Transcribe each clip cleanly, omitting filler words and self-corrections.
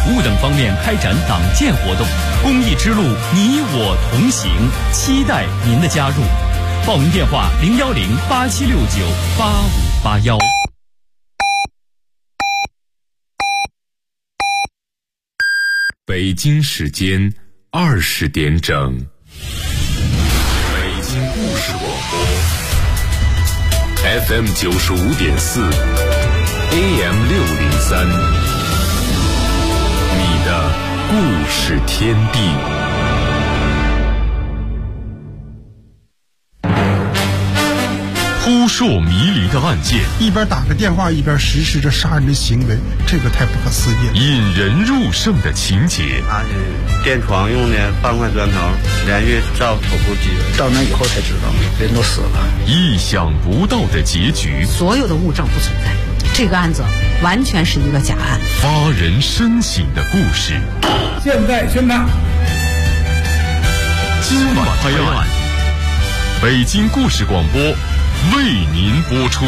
服务等方面开展党建活动，公益之路你我同行，期待您的加入。报名电话010-8769-8581。 北京时间20点整，北京故事广播 FM 95.4 AM 603，你的故事天地。扑朔迷离的案件， 一边打个电话一边实施着杀人的行为，这个太不可思议了。 引人入胜的情节， 他是电床用的半块砖头，连续照头部击， 到那以后才知道人都死了。 意想不到的结局， 所有的物证不存在，这个案子完全是一个假案。 发人深省的故事， 现在宣判， 今晚拍案，北京故事广播为您播出。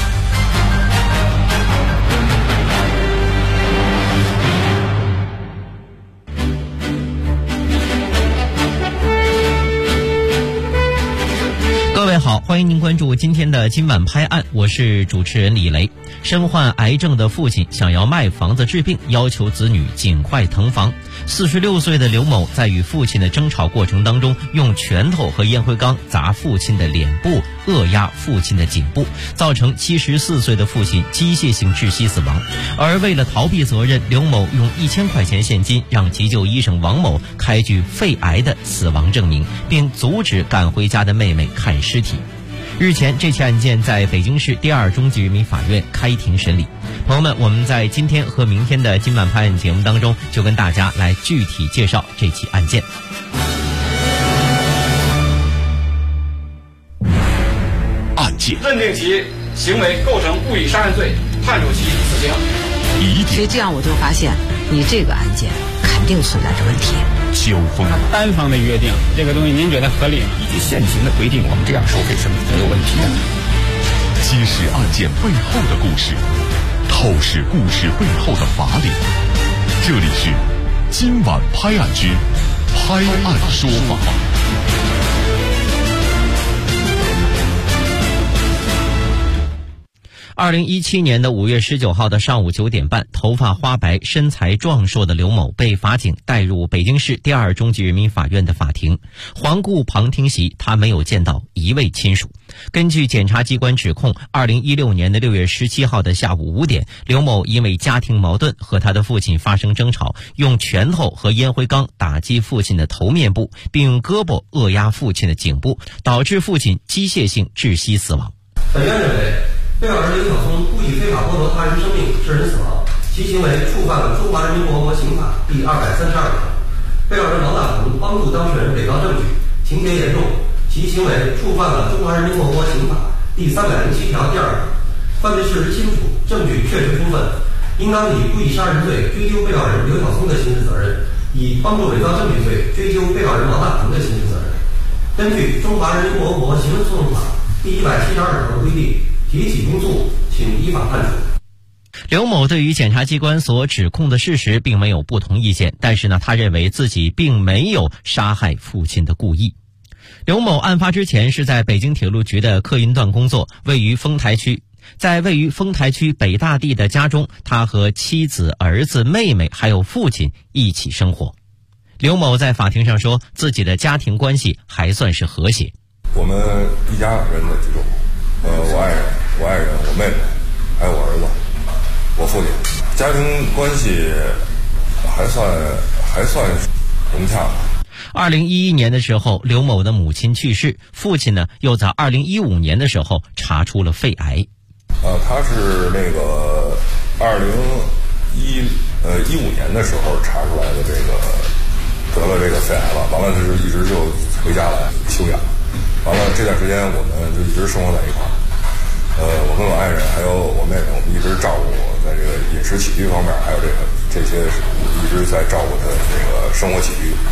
各位好，欢迎您关注今天的今晚拍案，我是主持人李雷。身患癌症的父亲想要卖房子治病，要求子女尽快腾房。46岁的刘某在与父亲的争吵过程当中，用拳头和烟灰缸砸父亲的脸部，扼压父亲的颈部，造成74岁的父亲机械性窒息死亡。而为了逃避责任，刘某用1000块钱现金让急救医生王某开具肺癌的死亡证明，并阻止赶回家的妹妹看尸体。日前，这起案件在北京市第2中级人民法院开庭审理。朋友们，我们在今天和明天的今晚拍案节目当中，就跟大家来具体介绍这起案件。 案件认定其行为构成故意杀人罪，判处其死刑。 所以这样我就发现，你这个案件肯定存在着问题。 交锋， 单方的约定这个东西，您觉得合理吗？ 以及现行的规定，我们这样收费是没有问题的。 揭示案件背后的故事，透视故事背后的法理。这里是今晚拍案之拍案说法。 2017年的5月19号的上午9点半，头发花白、身材壮硕的刘某被法警带入北京市第2中级人民法院的法庭。环顾旁听席，他没有见到一位亲属。根据检察机关指控，2016年的6月17号的下午5点，刘某因为家庭矛盾和他的父亲发生争吵，用拳头和烟灰缸打击父亲的头面部，并用胳膊扼压父亲的颈部，导致父亲机械性窒息死亡。 本院认为，被告人刘晓松故意非法剥夺他人生命，致人死亡，其行为触犯了《中华人民共和国刑法》第232条。被告人王大同帮助当事人伪造证据，情节严重，其行为触犯了《中华人民共和国刑法》第307条第2条。犯罪事实清楚，证据确实充分，应当以故意杀人罪追究被告人刘晓松的刑事责任，以帮助伪造证据罪追究被告人王大同的刑事责任。根据《中华人民共和国刑事诉讼法》第172条规定，提起公诉，请依法判处。 刘某对于检察机关所指控的事实并没有不同意见，但是呢，他认为自己并没有杀害父亲的故意。刘某案发之前是在北京铁路局的客运段工作，位于丰台区。在位于丰台区北大地的家中，他和妻子、儿子、妹妹还有父亲一起生活。刘某在法庭上说，自己的家庭关系还算是和谐。 我们一家人的居住，我爱人，我妹妹，还有我儿子，我父亲，家庭关系还算融洽。 2011年的时候，刘某的母亲去世，父亲呢又在2015年的时候查出了肺癌。 他是那个2015年的时候查出来的，这个得了这个肺癌了，完了是一直就回家来休养，完了这段时间我们就一直生活在一块儿。我跟我爱人还有我妹妹，我们一直照顾我在这个饮食起居方面，还有这些一直在照顾他的这个生活起居。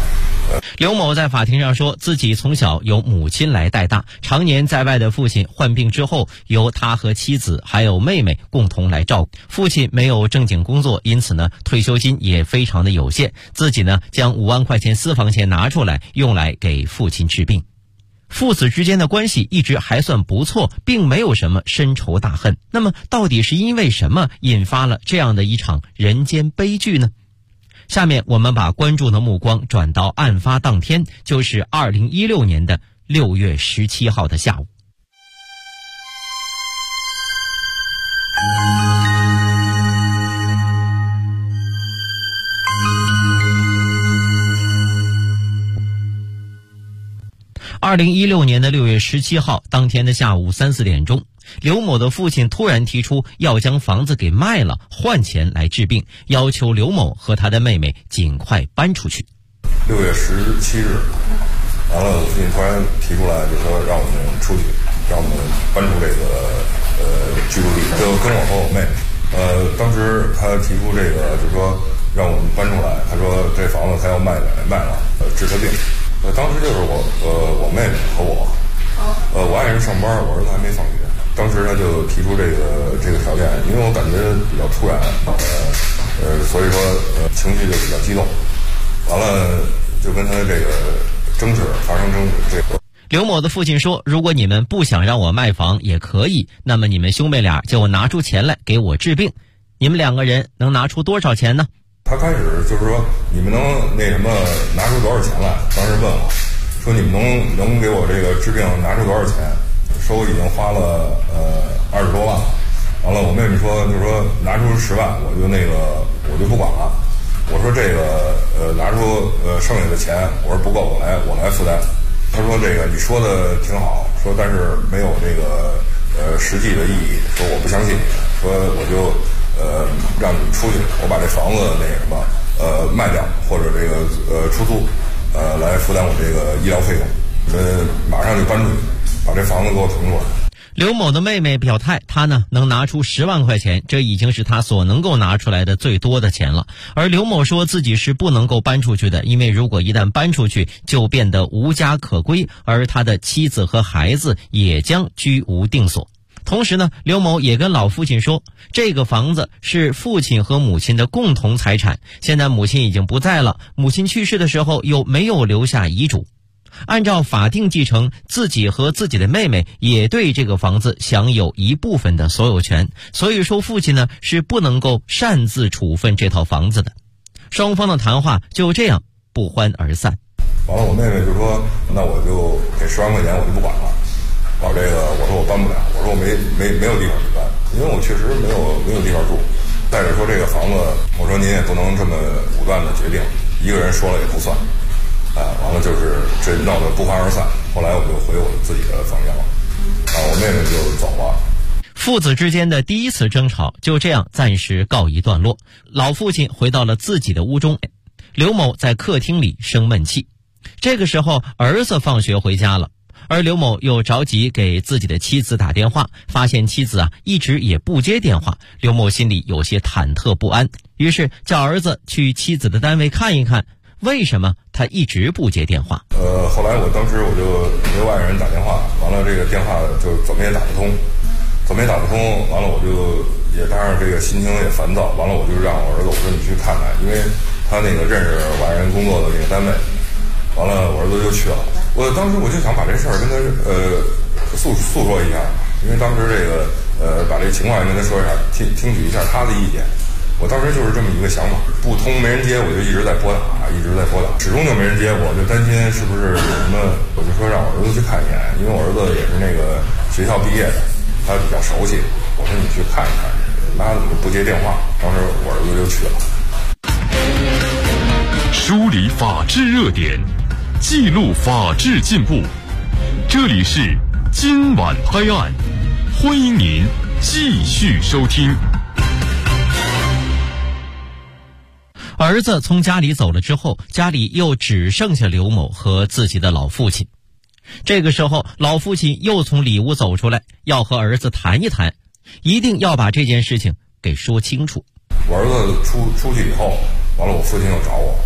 刘某在法庭上说，自己从小由母亲来带大，常年在外的父亲患病之后，由他和妻子还有妹妹共同来照顾。父亲没有正经工作，因此呢，退休金也非常的有限。自己呢，将5万块钱私房钱拿出来，用来给父亲治病。父子之间的关系一直还算不错，并没有什么深仇大恨。那么，到底是因为什么引发了这样的一场人间悲剧呢？下面我们把关注的目光转到案发当天，就是2016年的6月17号的下午。2016年的6月17号，当天的下午3、4点钟，刘某的父亲突然提出要将房子给卖了，换钱来治病，要求刘某和他的妹妹尽快搬出去。 6月17日，完了，我父亲突然提出来，就说让我们出去，让我们搬出这个居住地，就跟我和我妹妹。当时他提出这个，就说让我们搬出来，他说这房子他要卖了，治他病。当时就是我妹妹和我，我爱人上班，我儿子还没放学。当时他就提出这个条件，因为我感觉比较突然，所以说情绪就比较激动，完了就跟他这个发生争执。 刘某的父亲说，如果你们不想让我卖房也可以，那么你们兄妹俩就拿出钱来给我治病。你们2个人能拿出多少钱呢？ 他开始就是说，你们能拿出多少钱来？当时问我，说你们能给我这个治病拿出多少钱？说我已经花了20多万，完了我妹妹说，就是说拿出10万，我就不管了。我说这个拿出剩下的钱，我说不够，我来负担。他说这个你说的挺好，说但是没有这个实际的意义，说我不相信你，说我就让你出去，我把这房子卖掉，或者这个出租，来负担我这个医疗费用。你们马上就搬出去，把这房子给我腾出来。 刘某的妹妹表态，她呢能拿出10万块钱，这已经是她所能够拿出来的最多的钱了。而刘某说自己是不能够搬出去的，因为如果一旦搬出去，就变得无家可归，而他的妻子和孩子也将居无定所。同时呢，刘某也跟老父亲说，这个房子是父亲和母亲的共同财产，现在母亲已经不在了，母亲去世的时候又没有留下遗嘱。按照法定继承，自己和自己的妹妹也对这个房子享有一部分的所有权，所以说父亲呢是不能够擅自处分这套房子的。双方的谈话就这样不欢而散。 完了，我妹妹就说，那我就给10万块钱，我就不管了。我说我搬不了，我说我没有地方去搬，因为我确实没有地方住。再者说这个房子，我说您也不能这么武断的决定，一个人说了也不算。完了就是这闹得不欢而散。后来我就回我自己的房间了，我妹妹就走了。 父子之间的第一次争吵就这样暂时告一段落。老父亲回到了自己的屋中，刘某在客厅里生闷气。这个时候儿子放学回家了，而刘某又着急给自己的妻子打电话，发现妻子一直也不接电话，刘某心里有些忐忑不安，于是叫儿子去妻子的单位看一看，为什么他一直不接电话。 后来当时我就给外人打电话，完了这个电话就怎么也打不通，完了我就也当然这个心情也烦躁，完了我就让我儿子，我说你去看看，因为他认识外人工作的那个单位，完了我儿子就去了。我当时我就想把这事儿跟他诉说一下，因为当时这个把这情况跟他说一下，听取一下他的意见。我当时就是这么一个想法，不通没人接，我就一直在拨打，始终就没人接，我就担心是不是有什么，我就说让我儿子去看一眼，因为我儿子也是那个学校毕业的，他比较熟悉。我说你去看一看，他怎么不接电话？当时我儿子就去了。 梳理法治热点，记录法治进步，这里是今晚拍案，欢迎您继续收听。 儿子从家里走了之后，家里又只剩下刘某和自己的老父亲。这个时候，老父亲又从里屋走出来，要和儿子谈一谈，一定要把这件事情给说清楚。 我儿子出去以后，完了我父亲又找我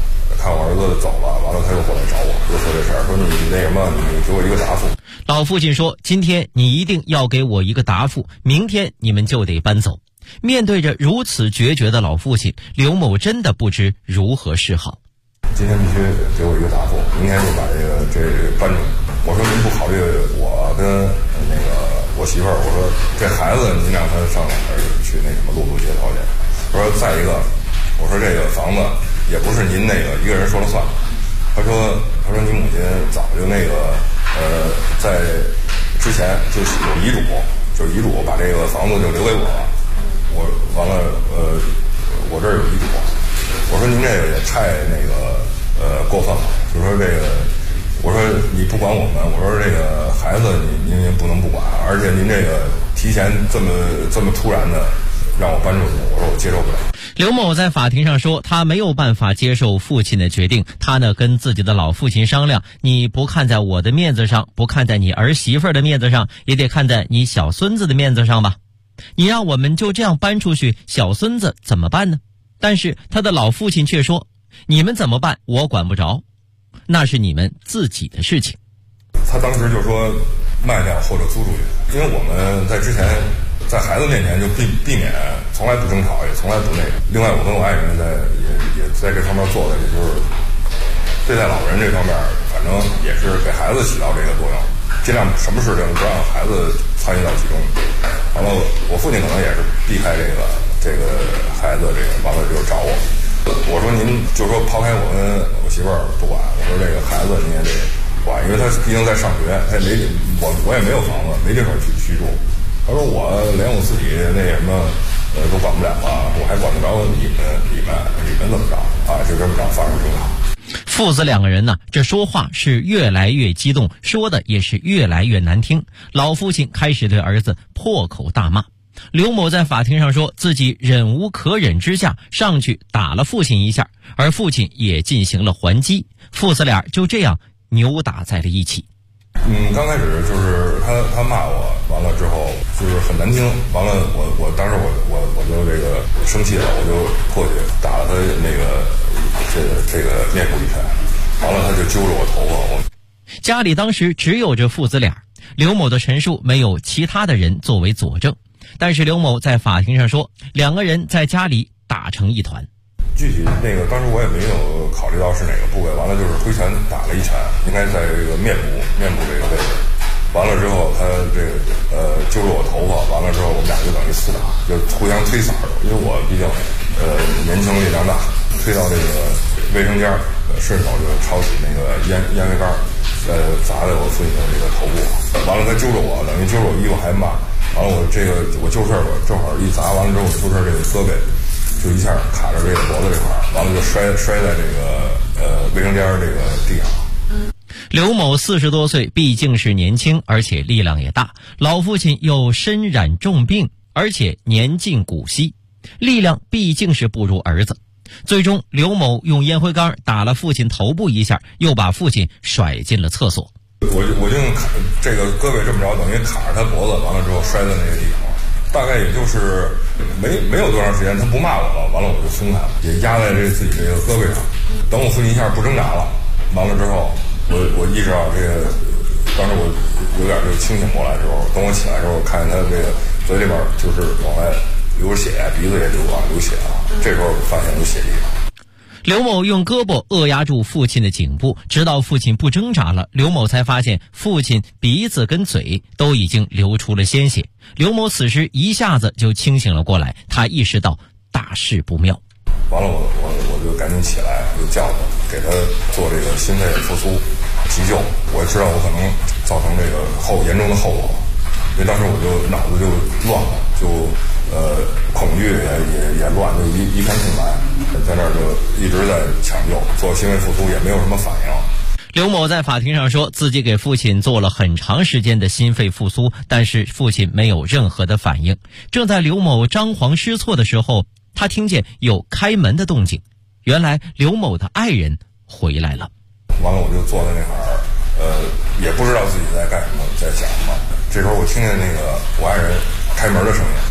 看我儿子走了，完了他又过来找我，就说这事儿，说你那什么，你给我一个答复。 老父亲说，今天你一定要给我一个答复，明天你们就得搬走。面对着如此决绝的老父亲，刘某真的不知如何是好。 今天必须给我一个答复，明天就把这搬出去。我说您不考虑我跟那个我媳妇儿，我说这孩子您让他上哪儿去那什么露街头去。我说再一个，我说这个房子也不是您那个一个人说了算。他说你母亲早就那个在之前就是有遗嘱把这个房子就留给我了。我完了我这儿有遗嘱。我说您这个也太那个过分了，就说这个，我说你不管我们，我说这个孩子您也不能不管，而且您这个提前这么突然的让我搬出去，我说我接受不了。 刘某在法庭上说，他没有办法接受父亲的决定，他呢跟自己的老父亲商量，你不看在我的面子上，不看在你儿媳妇的面子上，也得看在你小孙子的面子上吧。你让我们就这样搬出去，小孙子怎么办呢？但是他的老父亲却说，你们怎么办我管不着，那是你们自己的事情。 他当时就说卖掉或者租出去，因为我们在之前在孩子面前就避免从来不争吵，也从来不那个。另外我跟我爱人也在这方面做的，也就是对待老人这方面，反正也是给孩子起到这个作用，尽量什么事情不让孩子参与到其中。完了我父亲可能也是避开这个孩子这个，完了就找我。我说您就说抛开我跟我媳妇儿不管，我说这个孩子你也得管，因为他毕竟在上学，他也没我也没有房子，没地方去居住。他说我连我自己那什么都管不了啊，我还管得着你们怎么着啊？就这么着发生争吵。 父子两个人呢，这说话是越来越激动，说的也是越来越难听。老父亲开始对儿子破口大骂。刘某在法庭上说，自己忍无可忍之下上去打了父亲一下，而父亲也进行了还击，父子俩就这样扭打在了一起。 刚开始就是他骂我，完了之后就是很难听，完了我当时我就这个生气了，我就过去打了他那个这个面部一拳，完了他就揪着我头发。 家里当时只有这父子俩，刘某的陈述没有其他的人作为佐证，但是刘某在法庭上说，两个人在家里打成一团。 具体那个当时我也没有考虑到是哪个部位，完了就是挥拳打了一拳，应该在这个面部这个位置。完了之后他这个揪着我头发，完了之后我们俩就等于厮打，就互相推搡，因为我毕竟年轻力量大，推到这个卫生间，顺手就抄起那个烟灰缸，砸在我父亲的这个头部。完了他揪着我，等于揪着我衣服还骂，完了我就事儿，我正好一砸，完了之后我就事儿这个胳膊就一下卡着这个脖子这块儿，完了就摔在这个卫生间这个地上。 刘某40多岁，毕竟是年轻，而且力量也大，老父亲又身染重病，而且年近古稀，力量毕竟是不如儿子。最终刘某用烟灰缸打了父亲头部一下，又把父亲甩进了厕所。 我就用这个胳膊这么着，等于卡着他脖子，完了之后摔在那个地上，大概也就是没有多长时间，他不骂我了，完了我就松开了，也压在自己这个胳膊上。等我父亲一下不挣扎了，完了之后我意识到这个，当时我有点就清醒过来之后，等我起来之后，看见他这个嘴里边就是往外流血，鼻子也流血了，这时候发现有血迹。 刘某用胳膊扼压住父亲的颈部，直到父亲不挣扎了，刘某才发现父亲鼻子跟嘴都已经流出了鲜血。刘某此时一下子就清醒了过来，他意识到大事不妙。 完了我就赶紧起来，就叫他给他做这个心肺复苏急救。我知道我可能造成这个严重的后果，因为当时我就脑子就乱了，就恐惧也乱，就一片空白，在那儿就一直在抢救，做心肺复苏也没有什么反应。 刘某在法庭上说，自己给父亲做了很长时间的心肺复苏，但是父亲没有任何的反应。正在刘某张皇失措的时候，他听见有开门的动静，原来刘某的爱人回来了。 完了我就坐在那块儿，也不知道自己在干什么，在想什么。这时候我听见那个我爱人开门的声音，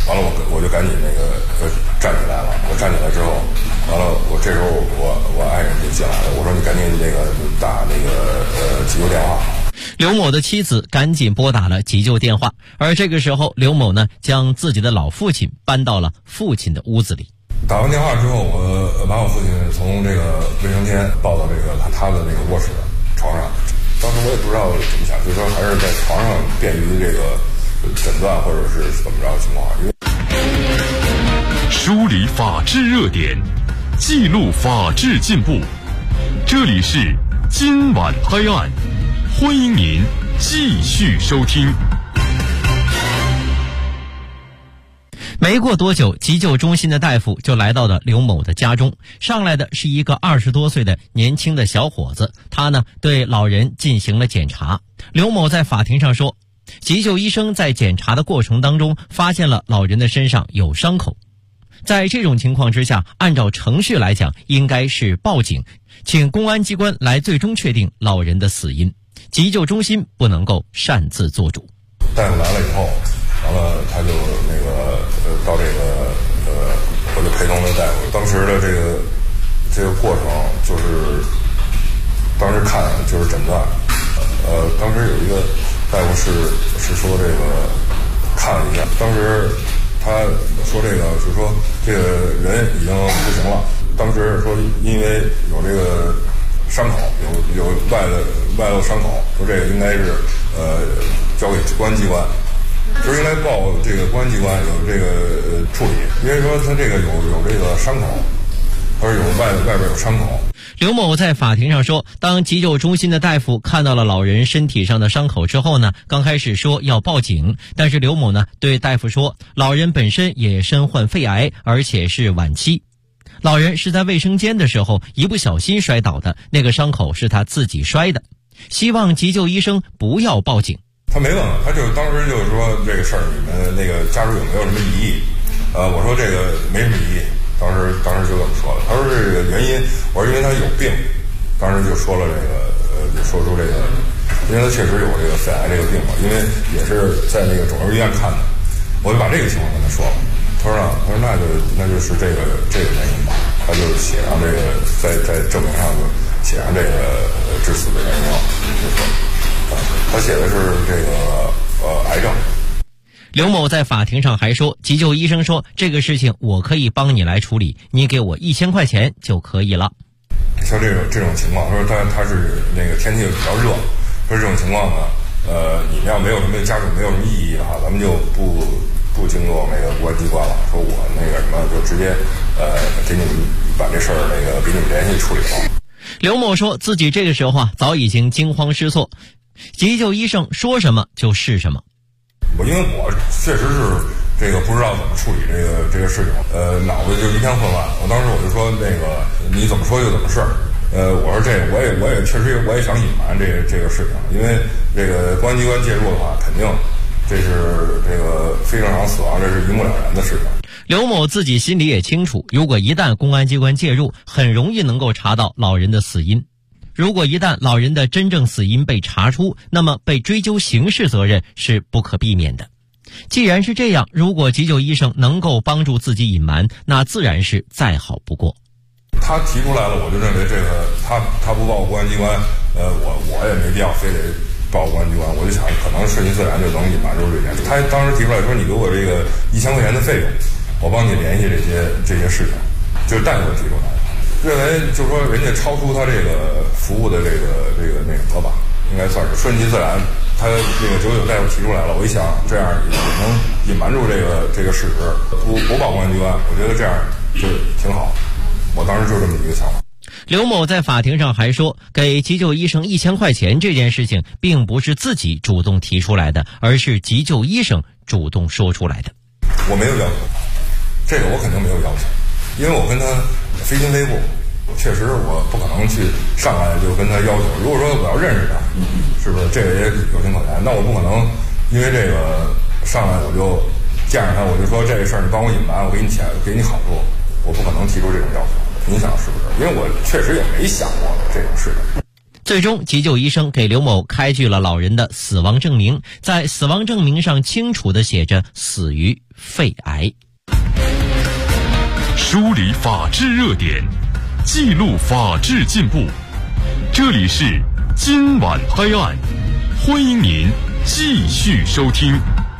完了我就赶紧那个站起来了。我站起来之后，完了这时候我爱人就进来了，我说你赶紧那个打那个急救电话。 刘某的妻子赶紧拨打了急救电话，而这个时候刘某呢将自己的老父亲搬到了父亲的屋子里。 打完电话之后，我把我父亲从这个卫生间抱到这个他的那个卧室床上。当时我也不知道怎么想，就是说还是在床上便于这个诊断或者是怎么着的情况。因为梳理法治热点，记录法治进步，这里是今晚拍案，欢迎您继续收听。 没过多久，急救中心的大夫就来到了刘某的家中。上来的是一个20多岁的年轻的小伙子，他呢对老人进行了检查。刘某在法庭上说，急救医生在检查的过程当中发现了老人的身上有伤口。在这种情况之下，按照程序来讲，应该是报警，请公安机关来最终确定老人的死因。急救中心不能够擅自做主。 大夫来了以后，完了他就那个到这个我就陪同的大夫。当时的这个过程就是当时看就是诊断。当时有一个大夫是说这个看了一下，当时他说这个就是说这个人已经不行了。当时说因为有这个伤口，有外露伤口，说这个应该是交给公安机关，就是应该报这个公安机关有这个处理，因为说他这个有这个伤口，而有外边有伤口。 刘某在法庭上说，当急救中心的大夫看到了老人身体上的伤口之后呢，刚开始说要报警，但是刘某呢对大夫说，老人本身也身患肺癌，而且是晚期。老人是在卫生间的时候一不小心摔倒的，那个伤口是他自己摔的，希望急救医生不要报警。 他没问我，他就当时就是说这个事儿你们那个家属有没有什么异议？我说这个没什么异议。当时就这么说了。他说这个原因，我说因为他有病，当时就说了这个就说出这个，因为他确实有这个肺癌这个病嘛，因为也是在那个肿瘤医院看的，我就把这个情况跟他说了。他说那就是这个原因吧，他就写上这个在证明上就写上这个致死的原因了，就说他写的是这个癌症。 刘某在法庭上还说，急救医生说这个事情我可以帮你来处理，你给我1000块钱就可以了。 像这种情况，说他是那个天气比较热，说这种情况呢，你们要没有什么家属没有什么异议的话，咱们就不经过那个公安机关了，说我那个什么就直接给你们把这事儿那个给你们联系处理了。 刘某说自己这个时候早已经惊慌失措，急救医生说什么就是什么。 因为我确实是这个不知道怎么处理这个事情，脑子就一片混乱。我当时我就说那个你怎么说就怎么是，我说这个我也确实我也想隐瞒这个事情，因为这个公安机关介入的话，肯定这是这个非正常死亡，这是一目了然的事情。 刘某自己心里也清楚，如果一旦公安机关介入，很容易能够查到老人的死因。如果一旦老人的真正死因被查出，那么被追究刑事责任是不可避免的。既然是这样，如果急救医生能够帮助自己隐瞒，那自然是再好不过。 他提出来了，我就认为这个他不报公安机关，我也没必要非得报公安机关。我就想可能顺其自然就能隐瞒住这件事。他当时提出来说，你给我这个1000块钱的费用，我帮你联系这些事情，就是大夫提出来的。认为就是说人家超出他这个服务的这个那什么吧，应该算是顺其自然。他这个99大夫提出来了，我一想这样也能隐瞒住这个事实，不报公安机关，我觉得这样就挺好。我当时就这么一个想法。 刘某在法庭上还说，给急救医生1000块钱这件事情并不是自己主动提出来的，而是急救医生主动说出来的。 我没有要求他，这个我肯定没有要求，因为我跟他非亲非故，确实我不可能去上来就跟他要求。如果说我要认识他，是不是这个也有情可原？那我不可能因为这个上来我就见着他，我就说这个事儿你帮我隐瞒，我给你钱，给你好处，我不可能提出这种要求。你想是不是？因为我确实也没想过这种事情。 最终，急救医生给刘某开具了老人的死亡证明，在死亡证明上清楚地写着死于肺癌。 梳理法治热点，记录法治进步。这里是今晚拍案，欢迎您继续收听。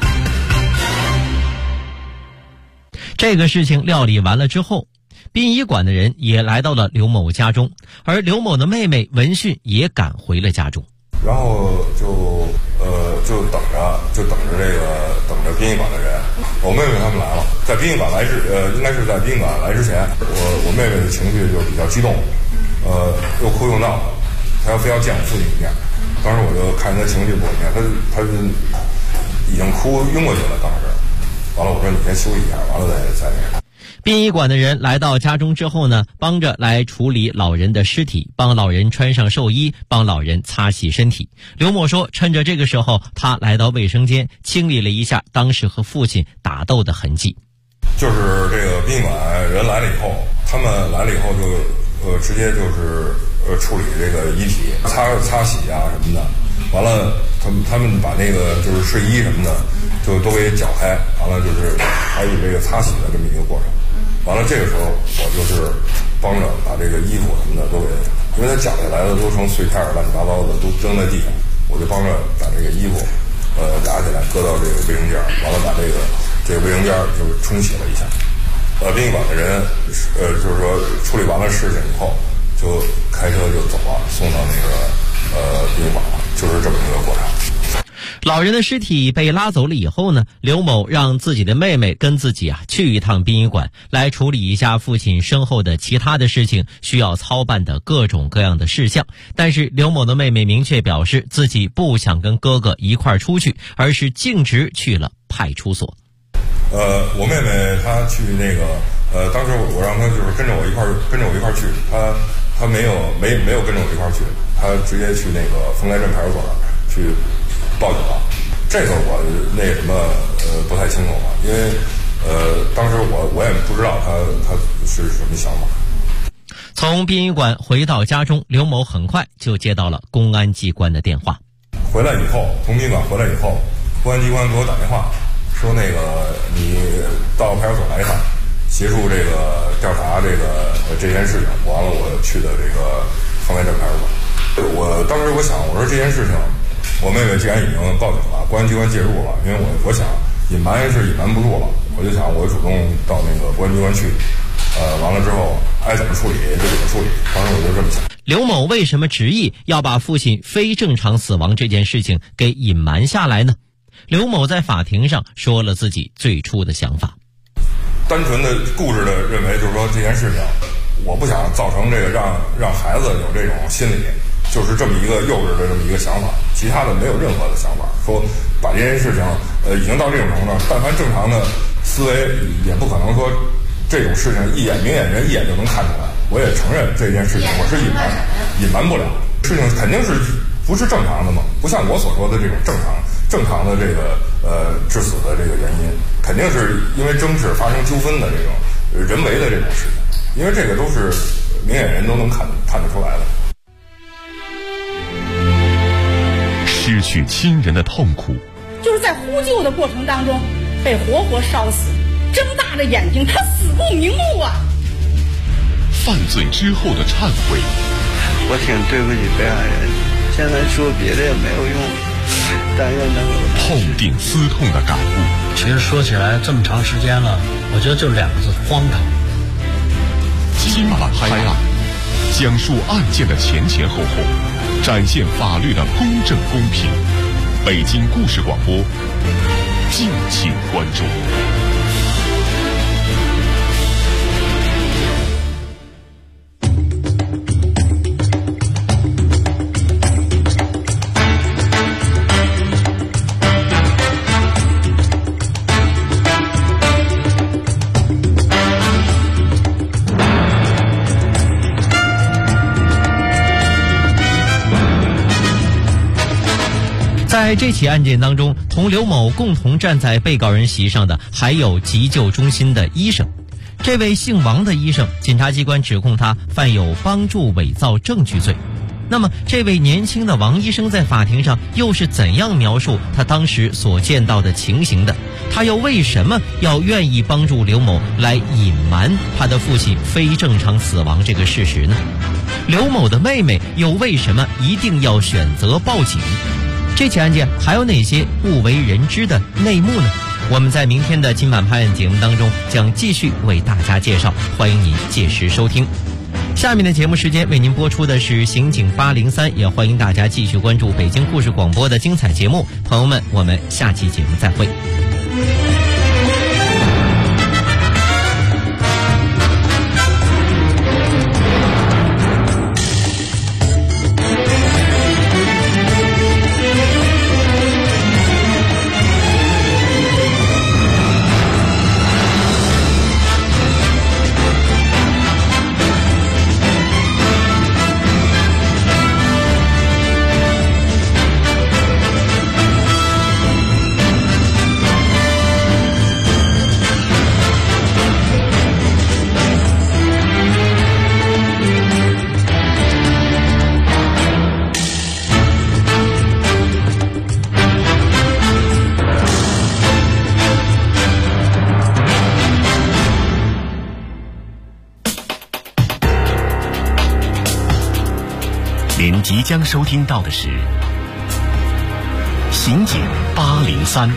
这个事情料理完了之后，殡仪馆的人也来到了刘某家中，而刘某的妹妹闻讯也赶回了家中。 然后就等着殡仪馆的人。我妹妹他们来了，在殡仪馆来应该是在殡仪馆来之前，我妹妹的情绪就比较激动，又哭又闹的，她非要见我父亲一面。当时我就看她情绪不稳定，她已经哭晕过去了。当时，完了我说你先休息一下，完了再那个。 殡仪馆的人来到家中之后呢，帮着来处理老人的尸体，帮老人穿上寿衣，帮老人擦洗身体。刘某说，趁着这个时候，他来到卫生间清理了一下当时和父亲打斗的痕迹。 就是这个殡仪馆人来了以后，他们来了以后就直接就是处理这个遗体，擦洗啊什么的。完了，他们把那个就是睡衣什么的就都给搅开，完了就是还有这个擦洗的这么一个过程。完了，这个时候我就是帮着把这个衣服什么的都给，因为他绞下来的都成碎片乱七八糟的都扔在地上，我就帮着把这个衣服拿起来搁到这个卫生间，完了把这个卫生间就是冲洗了一下。殡仪馆的人就是说处理完了事情以后，就开车就走了，送到那个殡仪馆了，就是这么一个过程。 老人的尸体被拉走了以后呢，刘某让自己的妹妹跟自己去一趟殡仪馆，来处理一下父亲身后的其他的事情，需要操办的各种各样的事项。但是刘某的妹妹明确表示自己不想跟哥哥一块出去，而是径直去了派出所。 我妹妹她去那个当时我让她就是跟着我一块去，她没有跟着我一块去，她直接去那个丰台镇派出所去报警了。这个我那什么不太清楚了，因为当时我也不知道他是什么想法。 从殡仪馆回到家中，刘某很快就接到了公安机关的电话。 回来以后，从殡仪馆回来以后，公安机关给我打电话说那个你到派出所来一趟，协助这个调查这件事情。完了，我去的这个丰台镇派出所。我当时我想，我说这件事情。我妹妹既然已经报警了，公安机关介入了，因为我想隐瞒是隐瞒不住了，我就想我主动到那个公安机关去，完了之后爱怎么处理就怎么处理。当时我就这么想。 刘某为什么执意要把父亲非正常死亡这件事情给隐瞒下来呢？刘某在法庭上说了自己最初的想法。 单纯的固执的认为，就是说这件事情，我不想造成这个让孩子有这种心理。就是这么一个幼稚的这么一个想法，其他的没有任何的想法。说把这件事情，已经到这种程度，但凡正常的思维也不可能说这种事情明眼人一眼就能看出来。我也承认这件事情我是隐瞒不了，事情肯定是不是正常的嘛，不像我所说的这种正常的这个致死的这个原因，肯定是因为争执发生纠纷的这种人为的这种事情，因为这个都是明眼人都能看得出来的。 失去亲人的痛苦， 就是在呼救的过程当中被活活烧死，睁大着眼睛，他死不瞑目啊！ 犯罪之后的忏悔， 我挺对不起被害人，现在说别的也没有用，但愿能够痛定思痛的感悟。 其实说起来这么长时间了，我觉得就两个字：荒唐。 今晚拍案，讲述案件的前前后后，展现法律的公正公平。北京故事广播，敬请关注。 在这起案件当中，同刘某共同站在被告人席上的还有急救中心的医生。这位姓王的医生，检察机关指控他犯有帮助伪造证据罪。 那么这位年轻的王医生在法庭上又是怎样描述他当时所见到的情形的？他又为什么要愿意帮助刘某来隐瞒他的父亲非正常死亡这个事实呢？刘某的妹妹又为什么一定要选择报警？这起案件还有哪些不为人知的内幕呢？我们在明天的今晚拍案节目当中将继续为大家介绍，欢迎您届时收听。下面的节目时间为您播出的是刑警803，也欢迎大家继续关注北京故事广播的精彩节目。朋友们，我们下期节目再会。 您即将收听到的是刑警803。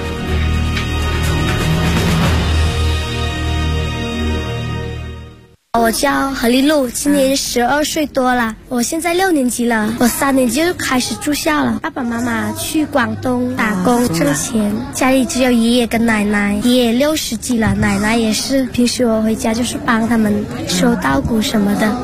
我叫何丽露，今年12岁多了。我现在6年级了，我3年级就开始住校了。爸爸妈妈去广东打工挣钱，家里只有爷爷跟奶奶。爷爷60几了，奶奶也是。平时我回家就是帮他们收稻谷什么的。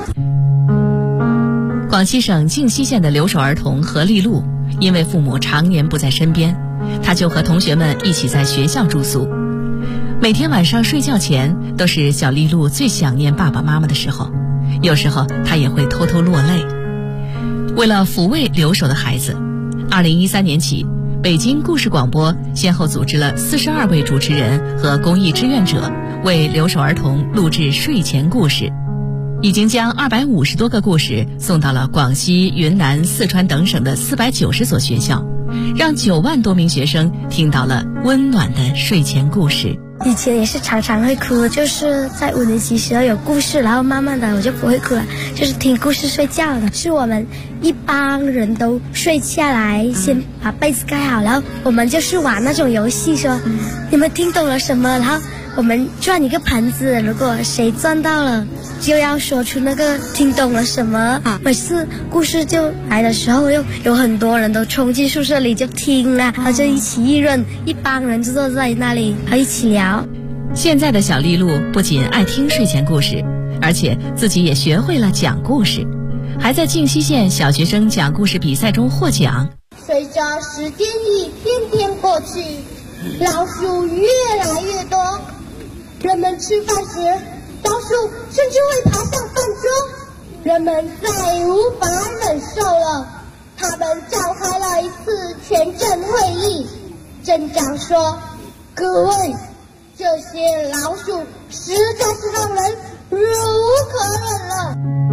广西省靖西县的留守儿童何丽露，因为父母常年不在身边，她就和同学们一起在学校住宿。每天晚上睡觉前，都是小丽露最想念爸爸妈妈的时候，有时候她也会偷偷落泪。为了抚慰留守的孩子，2013年起，北京故事广播先后组织了42位主持人和公益志愿者，为留守儿童录制睡前故事。已经将250多个故事送到了广西、云南、四川等省的490所学校，让9万多名学生听到了温暖的睡前故事。 以前也是常常会哭，就是在5年级时候有故事，然后慢慢的我就不会哭了，就是听故事睡觉的。是我们一帮人都睡下来，先把被子盖好，然后我们就是玩那种游戏，说你们听懂了什么，然后我们转一个盘子，如果谁转到了就要说出那个听懂了什么。每次故事就来的时候，又有很多人都冲进宿舍里就听了，然后就一起议论，一帮人就坐在那里和一起聊。 现在的小丽露不仅爱听睡前故事，而且自己也学会了讲故事，还在靖西县小学生讲故事比赛中获奖。 随着时间一天天过去，老鼠越来越多，人们吃饭时老鼠甚至会爬上饭桌，人们再无法忍受了，他们召开了一次全镇会议。镇长说：“各位，这些老鼠实在是让人忍无可忍了。”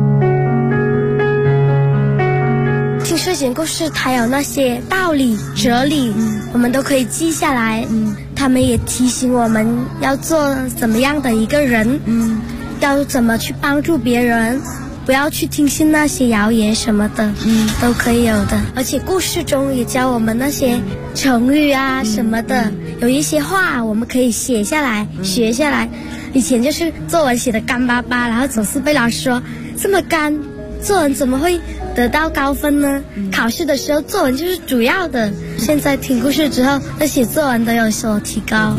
听睡前故事，它有那些道理、哲理，我们都可以记下来。他们也提醒我们要做怎么样的一个人，要怎么去帮助别人，不要去听信那些谣言什么的，都可以有的。而且故事中也教我们那些成语啊什么的，有一些话我们可以写下来、学下来。以前就是作文写的干巴巴，然后总是被老师说这么干，作文怎么会得到高分呢？考试的时候作文就是主要的。现在听故事之后，那写作文都有所提高。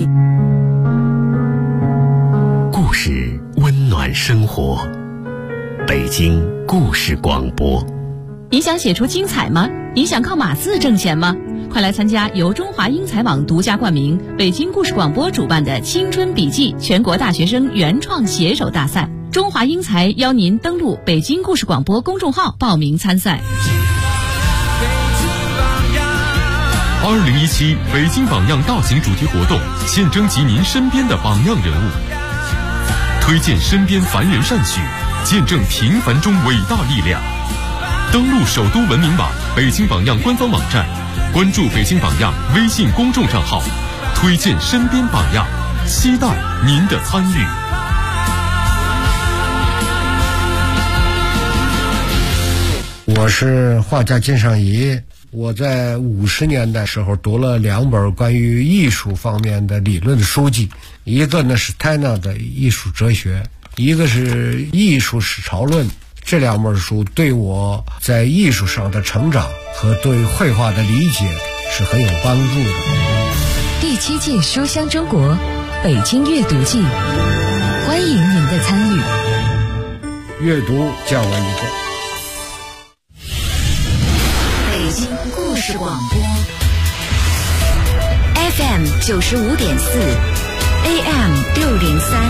故事温暖生活，北京故事广播。 你想写出精彩吗？你想靠码字挣钱吗？快来参加由中华英才网独家冠名、北京故事广播主办的青春笔记全国大学生原创写手大赛。中华英才邀您登录北京故事广播公众号报名参赛。 2017北京榜样大型主题活动，现征集您身边的榜样人物，推荐身边凡人善举，见证平凡中伟大力量。 登录首都文明网、北京榜样官方网站，关注北京榜样微信公众账号，推荐身边榜样，期待您的参与。 我是画家金尚仪，我在50年代时候读了2本关于艺术方面的理论书籍，一个呢是 Tanner 的艺术哲学，一个是艺术史潮论。这2本书对我在艺术上的成长和对绘画的理解是很有帮助的。 第7届书香中国北京阅读季，欢迎您的参与。 阅读叫我一个。 北京故事广播 FM 95.4 AM 603，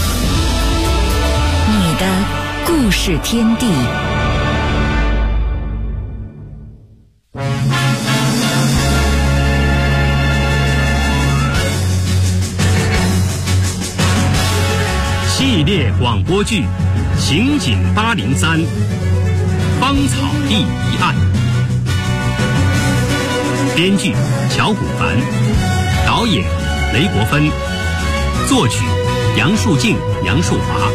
你的故事天地。 系列广播剧《刑警803》芳草地一案，编剧乔古凡，导演雷国芬，作曲杨树静、杨树华。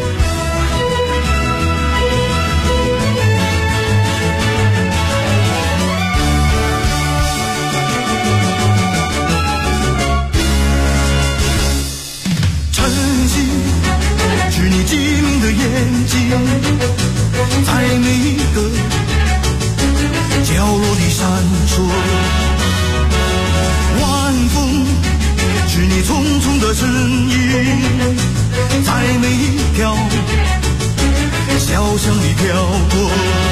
是你机灵的眼睛，在每一个角落里闪烁。晚风是你匆匆的身影，在每一条小巷里飘过。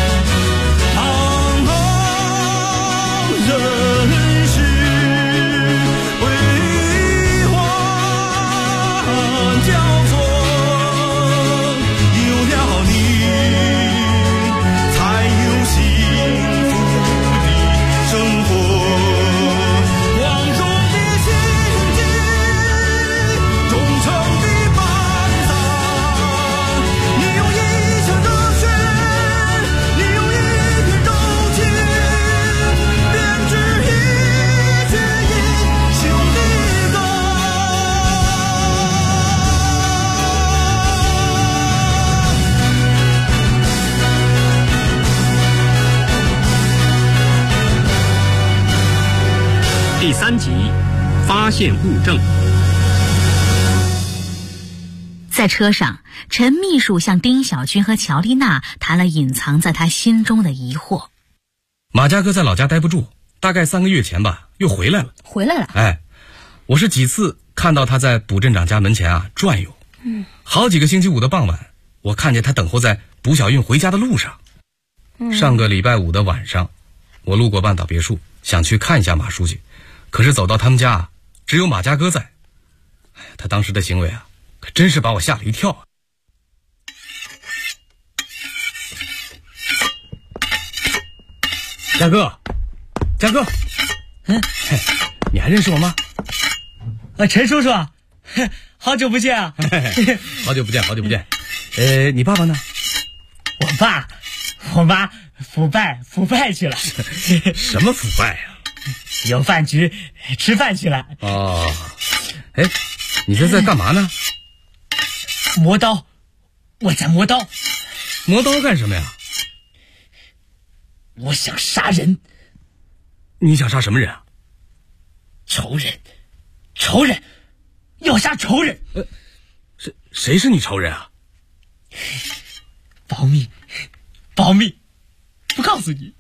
茫茫人世辉煌交错。 第3集，发现物证。 在车上，陈秘书向丁小军和乔丽娜谈了隐藏在他心中的疑惑。 马家哥在老家待不住，大概3个月前吧，又回来了。 回来了？ 哎，我是几次看到他在卜镇长家门前转悠。好几个星期五的傍晚，我看见他等候在卜小运回家的路上。上个礼拜5的晚上，我路过半岛别墅，想去看一下马书记。可是走到他们家，只有马家哥在。哎呀，他当时的行为可真是把我吓了一跳。家哥，家哥，你还认识我吗？ 陈叔叔，好久不见啊！ 好久不见，好久不见。你爸爸呢？ 我妈腐败去了。 什么腐败啊？ 有饭局吃饭去了。 哦，哎，你这在干嘛呢？ 磨刀，我在磨刀。 磨刀干什么呀？ 我想杀人。 你想杀什么人啊？ 仇人，要杀仇人。 谁是你仇人啊？ 保密，不告诉你。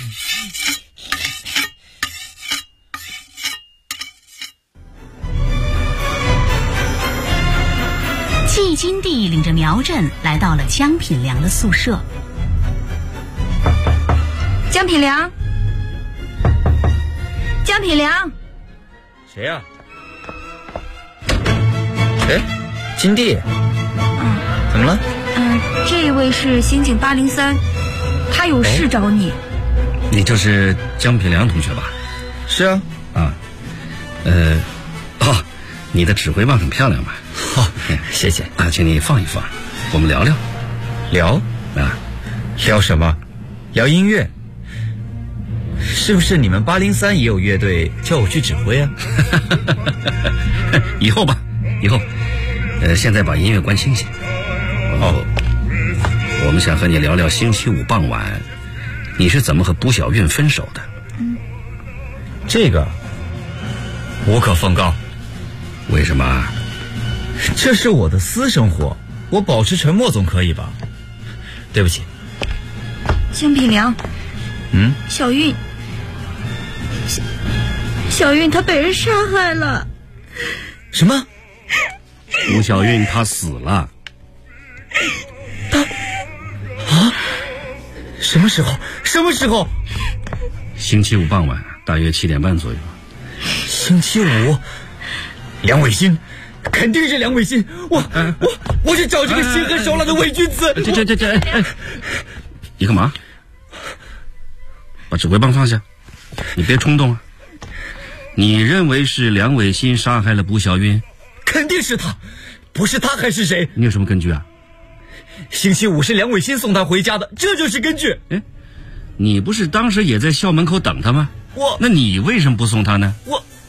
季金娣领着苗振来到了江品良的宿舍。 江品良， 谁呀？ 金娣。怎么了？这位是刑警803，他有事找你。 你就是江品良同学吧？ 是啊。 你的指挥棒很漂亮嘛。 谢谢。 请你放一放，我们聊聊。 聊什么？ 聊音乐，是不是你们803也有乐队，叫我去指挥啊？ 以后吧，以后。现在把音乐关清些。我们想和你聊聊星期五傍晚，你是怎么和卜小韵分手的？ 这个无可奉告。 为什么？ 这是我的私生活，我保持沉默总可以吧？对不起。 江品良，小韵，小韵她被人杀害了。 什么？ 卜小韵她死了。 什么时候？什么时候？ 星期五傍晚，大约7点半左右。 星期五，梁伟新，肯定是梁伟新。我去找这个心狠手辣的伪君子。 你干嘛？把指挥棒放下，你别冲动啊！你认为是梁伟新杀害了卜小韵？ 肯定是他，不是他还是谁？ 你有什么根据啊？ 星期五是梁伟新送他回家的，这就是根据。 你不是当时也在校门口等他吗？那你为什么不送他呢？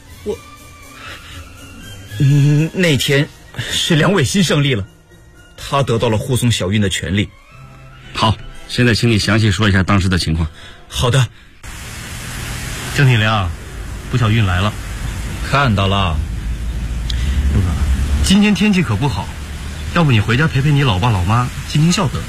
那天是梁伟新胜利了，他得到了护送小韵的权利。 好，现在请你详细说一下当时的情况。 好的。 江品良，卜小韵来了。 看到了。 陆哥，今天天气可不好，要不你回家陪陪你老爸老妈，尽尽孝德。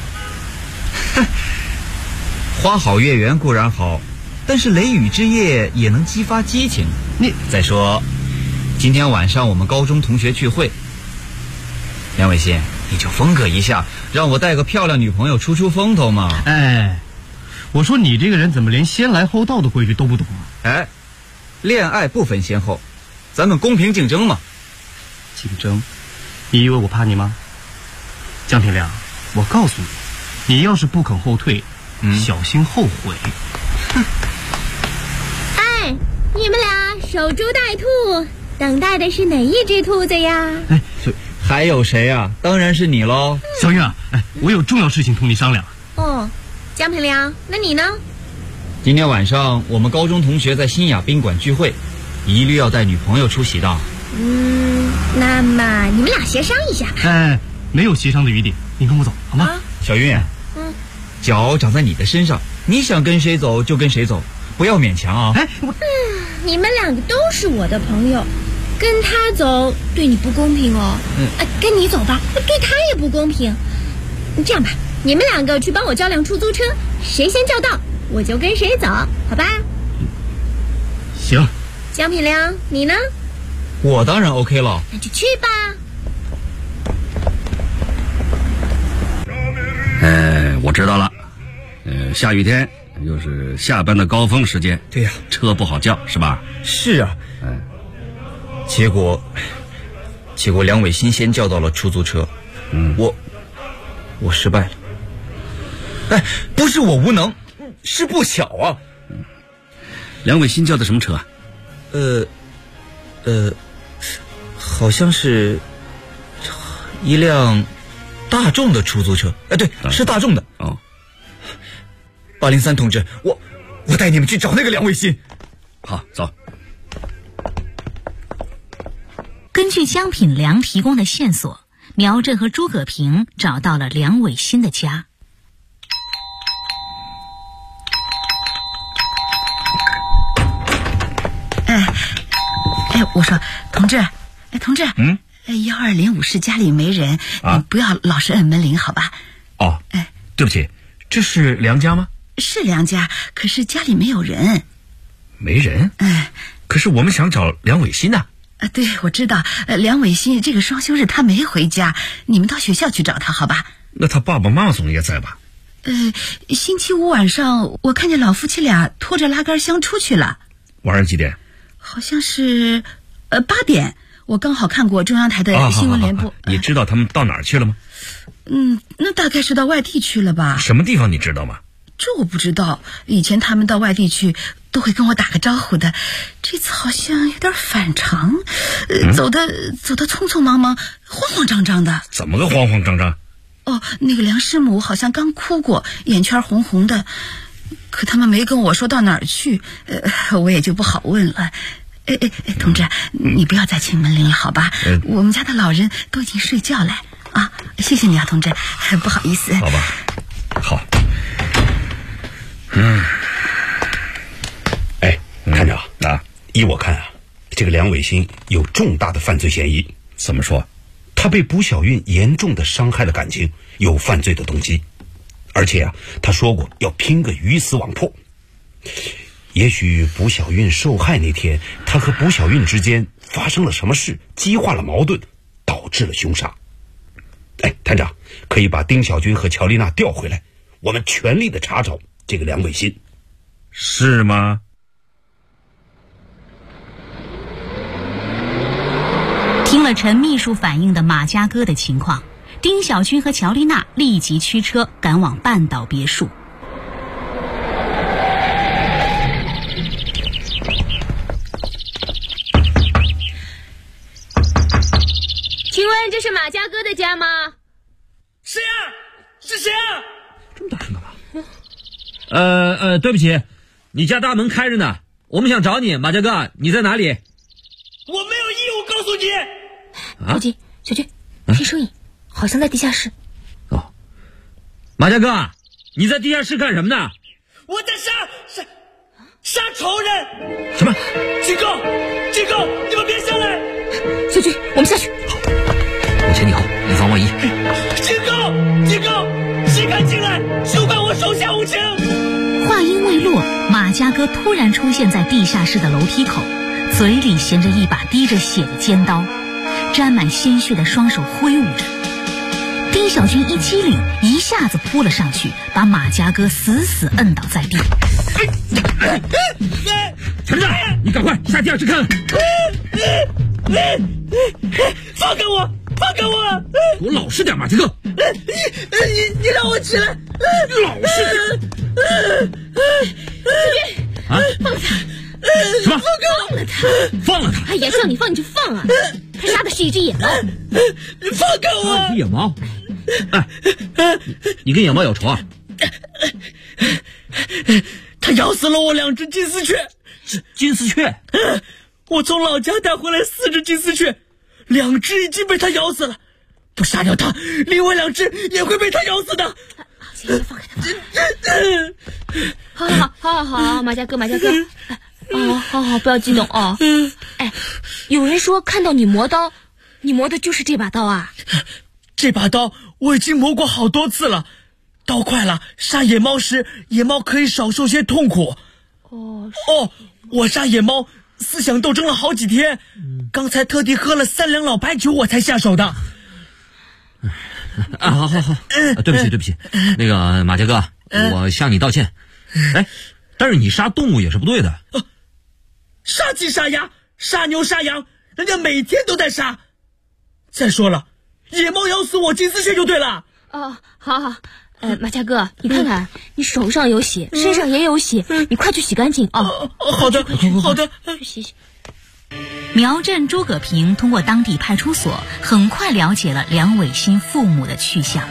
花好月圆固然好，但是雷雨之夜也能激发激情。再说，今天晚上我们高中同学聚会，梁伟新，你就风格一下，让我带个漂亮女朋友出风头嘛。 我说你这个人怎么连先来后到的规矩都不懂啊？ 恋爱不分先后，咱们公平竞争嘛。 竞争？你以为我怕你吗？江品良，我告诉你，你要是不肯后退，小心后悔。 你们俩守株待兔，等待的是哪一只兔子呀？ 还有谁啊？当然是你喽。 小韵啊，我有重要事情同你商量。 江品良，那你呢？ 今天晚上我们高中同学在新雅宾馆聚会，一律要带女朋友出席的。 那么你们俩协商一下吧。 没有协商的余地，你跟我走好吗？ 小韵，脚长在你的身上，你想跟谁走就跟谁走，不要勉强啊。 你们两个都是我的朋友，跟他走对你不公平哦。跟你走吧，对他也不公平。这样吧，你们两个去帮我叫辆出租车，谁先叫到我就跟谁走，好吧？ 行。 江品良，你呢？ 我当然 OK 了。 那就去吧。 我知道了。下雨天又是下班的高峰时间， 对呀， 车不好叫是吧？ 是啊。结果梁伟新先叫到了出租车。我失败了。不是我无能，是不巧啊。 梁伟新叫的什么车啊？ 好像是一辆大众的出租车。对，是大众的。803同志，我带你们去找那个梁伟新。 好，走。 根据江品良提供的线索，苗震和诸葛平找到了梁伟新的家。 我说同志，1205室家里没人，你不要老是摁门铃好吧？ 对不起，这是梁家吗？ 是梁家，可是家里没有人。 没人？可是我们想找梁伟新呢。 对，我知道，梁伟新这个双休日他没回家，你们到学校去找他好吧？ 那他爸爸妈妈总应该在吧？ 星期五晚上我看见老夫妻俩拖着拉杆箱出去了。 晚上几点？ 好像是8点，我刚好看过中央台的新闻联播。 你知道他们到哪儿去了吗？ 那大概是到外地去了吧。 什么地方你知道吗？ 这我不知道，以前他们到外地去都会跟我打个招呼的，这次好像有点反常，走的匆匆忙忙，慌慌张张的。 怎么个慌慌张张？ 那个梁师母好像刚哭过，眼圈红红的， 可他们没跟我说到哪儿去，我也就不好问了。同志，你不要再请门铃了，好吧？我们家的老人都已经睡觉了啊！谢谢你啊，同志，不好意思。 好吧，好。 探长啊，依我看啊，这个梁伟新有重大的犯罪嫌疑。 怎么说？ 他被卜小韵严重的伤害了感情，有犯罪的动机，而且啊，他说过要拼个鱼死网破。也许卜小韵受害那天，他和卜小韵之间发生了什么事，激化了矛盾，导致了凶杀。探长，可以把丁小军和乔丽娜调回来，我们全力的查找这个梁伟新。 是吗？ 听了陈秘书反映的马家哥的情况，丁小军和乔丽娜立即驱车赶往半岛别墅。 请问这是马家哥的家吗？ 谁啊？是谁啊？ 这么大声干嘛？ 对不起，你家大门开着呢，我们想找你，马家哥，你在哪里？ 我没有义务告诉你。 小军，小军，听声音，好像在地下室。 马家哥，你在地下室干什么呢？ 我在杀仇人。 什么？ 警告！你们别下来！ 小军，我们下去。 好，我前你后，以防万一。 警告！谁敢进来，休管我手下无情！ 话音未落，马家哥突然出现在地下室的楼梯口，嘴里衔着一把滴着血的尖刀，沾满鲜血的双手挥舞着。丁小军一激灵，一下子扑了上去，把马家哥死死摁倒在地。 陈子，你赶快下地下室看看。 放开我！给我老实点，马家哥。 你让我起来！ 老实点。 啊！放了他！ 什么？放了他！ 哎呀，让你放你就放啊！他杀的是一只野猫。 放开我！ 一只野猫？你跟野猫有仇啊？ 他咬死了我2只金丝雀。 金丝雀？ 我从老家带回来4只金丝雀，2只已经被他咬死了。不杀掉他，另外2只也会被他咬死的。 行，放开他。好，马家哥。好，不要激动哦。有人说看到你磨刀，你磨的就是这把刀啊？ 这把刀我已经磨过好多次了，刀快了，杀野猫时野猫可以少受些痛苦。我杀野猫思想斗争了好几天，刚才特地喝了3两老白酒我才下手的。 好，对不起，那个马家哥，我向你道歉。但是你杀动物也是不对的。 杀鸡杀鸭杀牛杀羊，人家每天都在杀。再说了，野猫咬死我金丝雀就对了。 好，马家哥，你看看，你手上有血，身上也有血，你快去洗干净啊！ 好的， 去洗。 苗镇诸葛平通过当地派出所，很快了解了梁伟新父母的去向。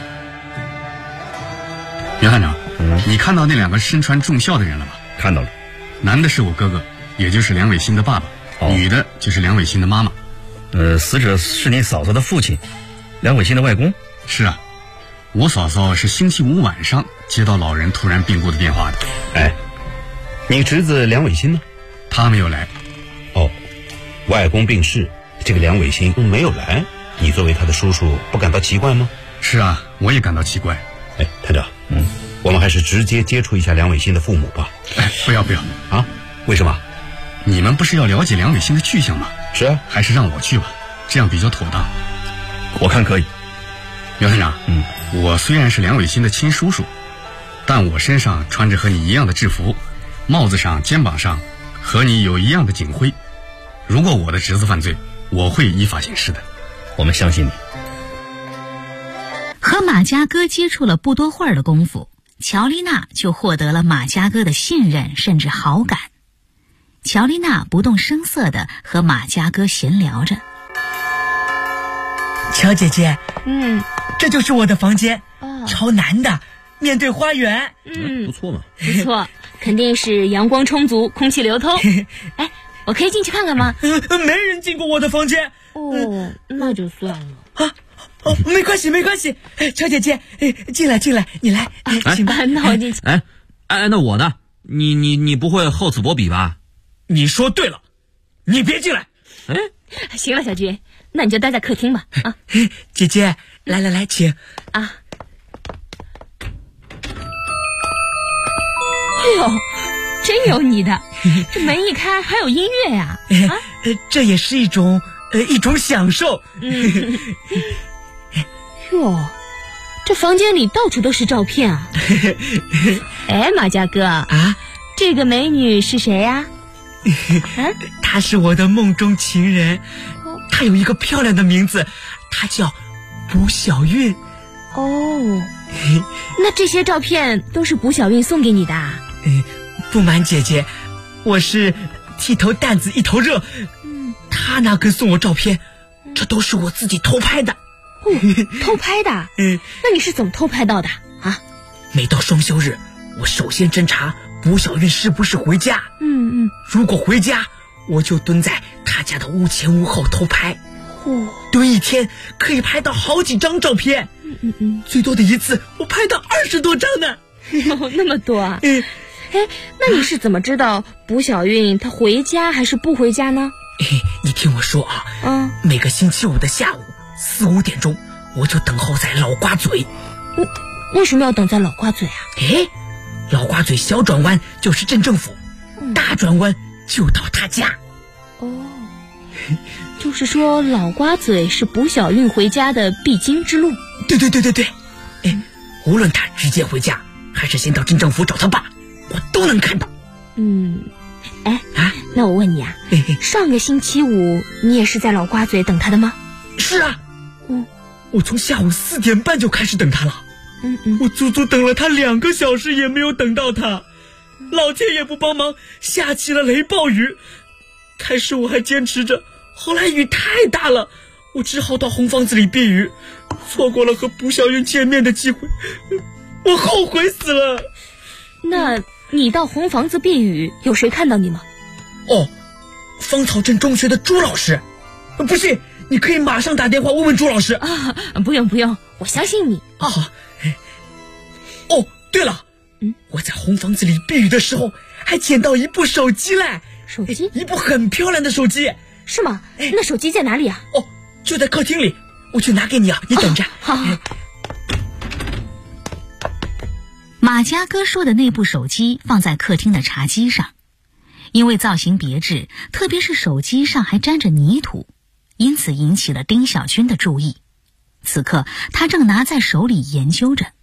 袁探长，你看到那2个身穿重孝的人了吗？ 看到了， 男的是我哥哥，也就是梁伟新的爸爸，女的就是梁伟新的妈妈。 死者是你嫂嫂的父亲，梁伟新的外公？ 是啊，我嫂嫂是星期五晚上接到老人突然病故的电话的。 你侄子梁伟新呢？ 他没有来。 外公病逝，这个梁伟新没有来，你作为他的叔叔不感到奇怪吗？ 是啊，我也感到奇怪。 探长，我们还是直接接触一下梁伟新的父母吧。 不要啊？为什么？ 你们不是要了解梁伟新的去向吗？ 是啊， 还是让我去吧，这样比较妥当。 我看可以。 苗探长，我虽然是梁伟新的亲叔叔，但我身上穿着和你一样的制服，帽子上、肩膀上和你有一样的警徽。如果我的侄子犯罪，我会依法行事的。 我们相信你。 和马家哥接触了不多会儿的功夫，乔丽娜就获得了马家哥的信任甚至好感。乔丽娜不动声色地和马家哥闲聊着。 乔姐姐，这就是我的房间，朝南的，面对花园。 不错嘛。 不错， 肯定是阳光充足，空气流通。哎，我可以进去看看吗？ 没人进过我的房间。 哦，那就算了。 哦，没关系。乔姐姐，进来，你来，请吧。 那我进去。 那我呢？你不会厚此薄彼吧？ 你说对了，你别进来。 行了，小军，那你就待在客厅吧。啊， 姐姐，来，请。 啊。哟，真有你的！这门一开还有音乐呀！ 这也是一种享受。 哟，这房间里到处都是照片啊！哎，马家哥啊，这个美女是谁呀？ 她是我的梦中情人，她有一个漂亮的名字，她叫卜小韵。 哦，那这些照片都是卜小韵送给你的啊？ 不瞒姐姐，我是剃头担子一头热，她哪肯送我照片，这都是我自己偷拍的。 偷拍的？那你是怎么偷拍到的啊？ 每到双休日，我首先侦查卜小韵是不是回家。如果回家，我就蹲在她家的屋前屋后偷拍。蹲一天可以拍到好几张照片。最多的一次我拍到20多张呢。 那么多啊？那你是怎么知道卜小韵她回家还是不回家呢？ 你听我说啊，每个星期五的下午4、5点钟，我就等候在老瓜嘴。 为什么要等在老瓜嘴啊？ 老瓜嘴小转弯就是镇政府，大转弯就到他家。 就是说老瓜嘴是卜小韵回家的必经之路。 对。无论他直接回家还是先到镇政府找他爸，我都能看到。 那我问你啊，上个星期五你也是在老瓜嘴等他的吗？ 是啊。我从下午4点半就开始等他了。我足足等了他2个小时也没有等到他，老天也不帮忙，下起了雷暴雨。开始我还坚持着，后来雨太大了，我只好到红房子里避雨，错过了和卜小韵见面的机会，我后悔死了。 那你到红房子避雨，有谁看到你吗？ 芳草镇中学的朱老师。不信你可以马上打电话问问朱老师。 不用，我相信你。 对了，我在红房子里避雨的时候还捡到一部手机嘞。 手机？ 一部很漂亮的手机。 是吗？那手机在哪里啊？ 就在客厅里，我去拿给你啊，你等着。 好。 马家哥说的那部手机放在客厅的茶几上，因为造型别致，特别是手机上还沾着泥土，因此引起了丁小军的注意。此刻他正拿在手里研究着。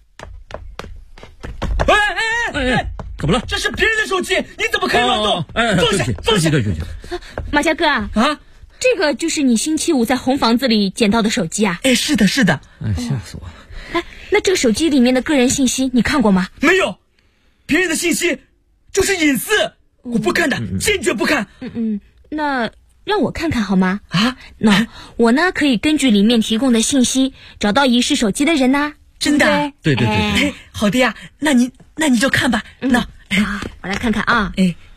怎么了？ 这是别人的手机，你怎么可以乱动？放下！ 马家哥啊，这个就是你星期五在红房子里捡到的手机啊？ 是的。 吓死我！ 那这个手机里面的个人信息你看过吗？ 没有，别人的信息就是隐私，我不看的，坚决不看。 那让我看看好吗？那我呢可以根据里面提供的信息找到遗失手机的人呐。 真的？ 对。 好的呀，那你就看吧。 我来看看啊。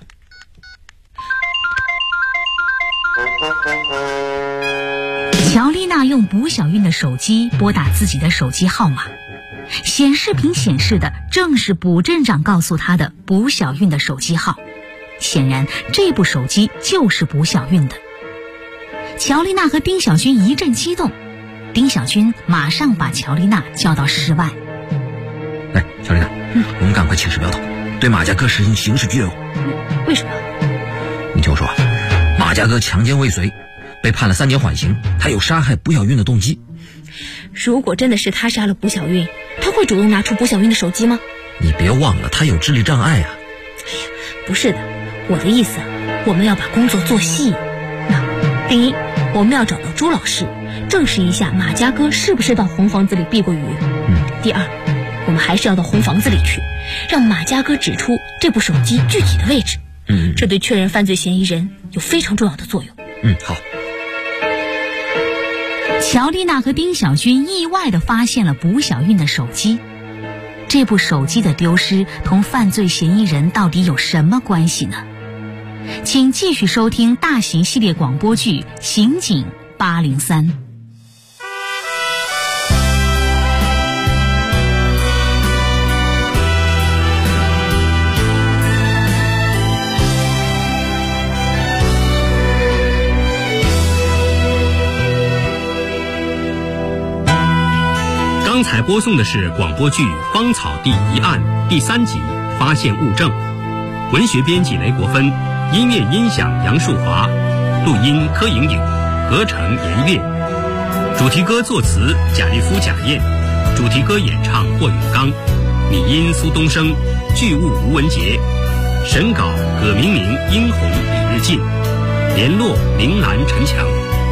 乔丽娜用卜小韵的手机拨打自己的手机号码，显示屏显示的正是卜镇长告诉她的卜小韵的手机号。显然这部手机就是卜小韵的。乔丽娜和丁小军一阵激动，丁小军马上把乔丽娜叫到室外。 来，乔丽娜，我们赶快请示表导，对马家哥实行刑事拘留。 为什么？ 你听我说，马家哥强奸未遂，被判了3年缓刑，他有杀害卜小韵的动机。 如果真的是他杀了卜小韵，他会主动拿出卜小韵的手机吗？ 你别忘了，他有智力障碍啊。 不是的，我的意思，我们要把工作做细。第一，我们要找到朱老师，证实一下马家哥是不是到红房子里避过雨。第二，我们还是要到红房子里去，让马家哥指出这部手机具体的位置。这对确认犯罪嫌疑人有非常重要的作用。 好。 乔丽娜和丁小军意外地发现了卜小韵的手机， 这部手机的丢失同犯罪嫌疑人到底有什么关系呢？请继续收听大型系列广播剧《刑警803》。 刚才播送的是广播剧《芳草地一案》第3集《发现物证》，文学编辑雷国芬，音乐音响杨树华，录音柯莹莹，合成严月，主题歌作词贾立夫、贾燕，主题歌演唱霍永刚，拟音苏东升，剧务吴文杰，审稿葛明明、殷红、李日进，联络林兰、陈强。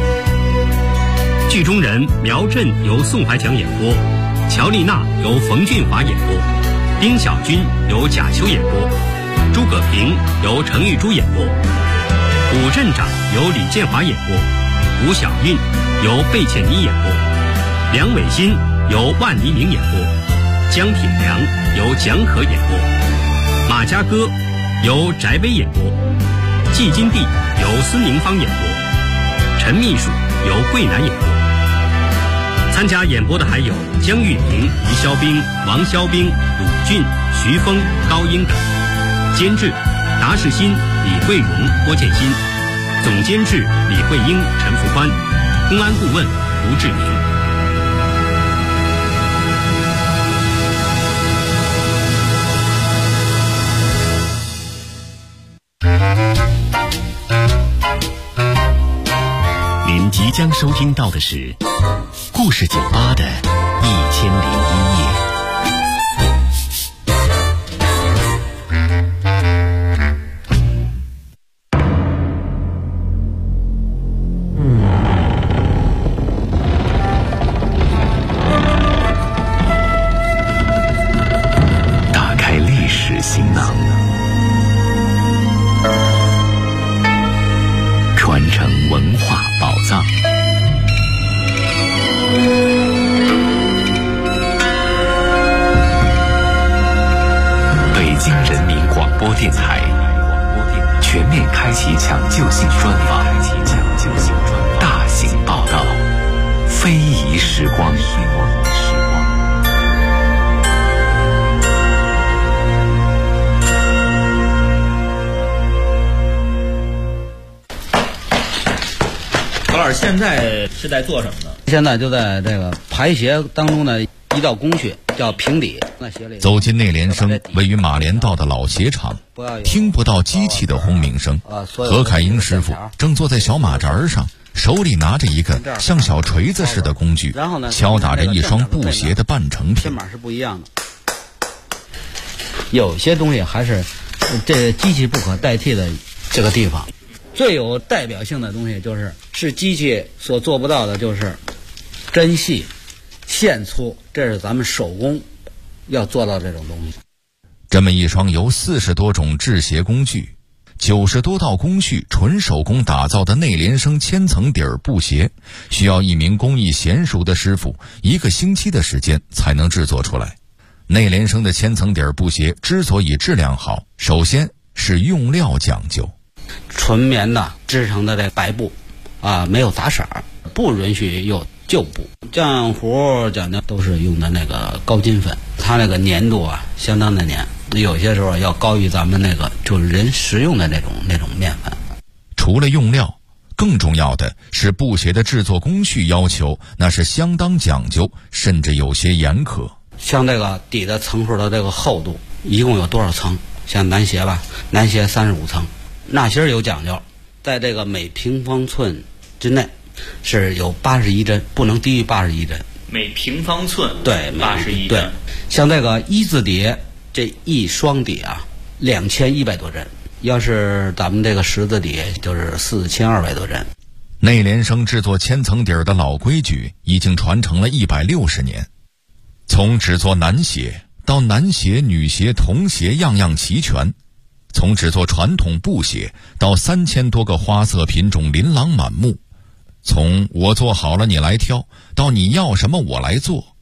剧中人苗振由宋怀强演播，乔丽娜由冯俊华演播，丁小军由贾秋演播，诸葛平由程玉珠演播，武镇长由李建华演播，吴小韵由贝倩妮演播，梁伟新由万黎明演播，江品良由蒋可演播，马家歌由翟威演播，季金娣由孙宁芳演播，陈秘书由桂南演播。参加演播的还有江玉平、于肖兵、王肖兵、鲁俊、徐峰、高英等。监制达世新、李桂荣、郭建新，总监制李慧英、陈福宽，公安顾问吴志明。 您即将收听到的是故事酒吧的1001夜。打开历史行囊，传承文化宝藏。北京人民广播电台全面开启抢救性专访，大型报道，非遗时光。 何老师现在是在做什么呢？ 现在就在这个排鞋当中的一道工序叫平底。 走进内联升位于马连道的老鞋厂，听不到机器的轰鸣声。何凯英师傅正坐在小马扎上，手里拿着一个像小锤子似的工具，敲打着一双布鞋的半成品。 偏码是不一样的，有些东西还是这机器不可代替的这个地方。最有代表性的东西是机器所做不到的，就是针细、线粗，这是咱们手工要做到这种东西。 这么一双由40多种制鞋工具、90多道工序纯手工打造的内联升千层底儿布鞋，需要一名工艺娴熟的师傅1个星期的时间才能制作出来。内联升的千层底儿布鞋之所以质量好，首先是用料讲究。 纯棉的织成的这白布没有杂色，不允许有旧布。浆糊讲究都是用的那个高筋粉，它那个粘度相当的粘，有些时候要高于咱们那个就是人食用的那种面粉。 除了用料，更重要的是布鞋的制作工序要求，那是相当讲究，甚至有些严苛。 像这个底的层数的这个厚度一共有多少层？像男鞋男鞋35层。纳鞋有讲究，在这个每平方寸之内是有81针，不能低于81针。 每平方寸对 81针。 对，像这个一字底，这一双底2100多针，要是咱们这个十字底就是4200多针。 内联升制作千层底儿的老规矩已经传承了160年，从制作男鞋到男鞋、女鞋、童鞋样样齐全。从制作传统布鞋到3000多个花色品种琳琅满目，从我做好了你来挑到你要什么我来做，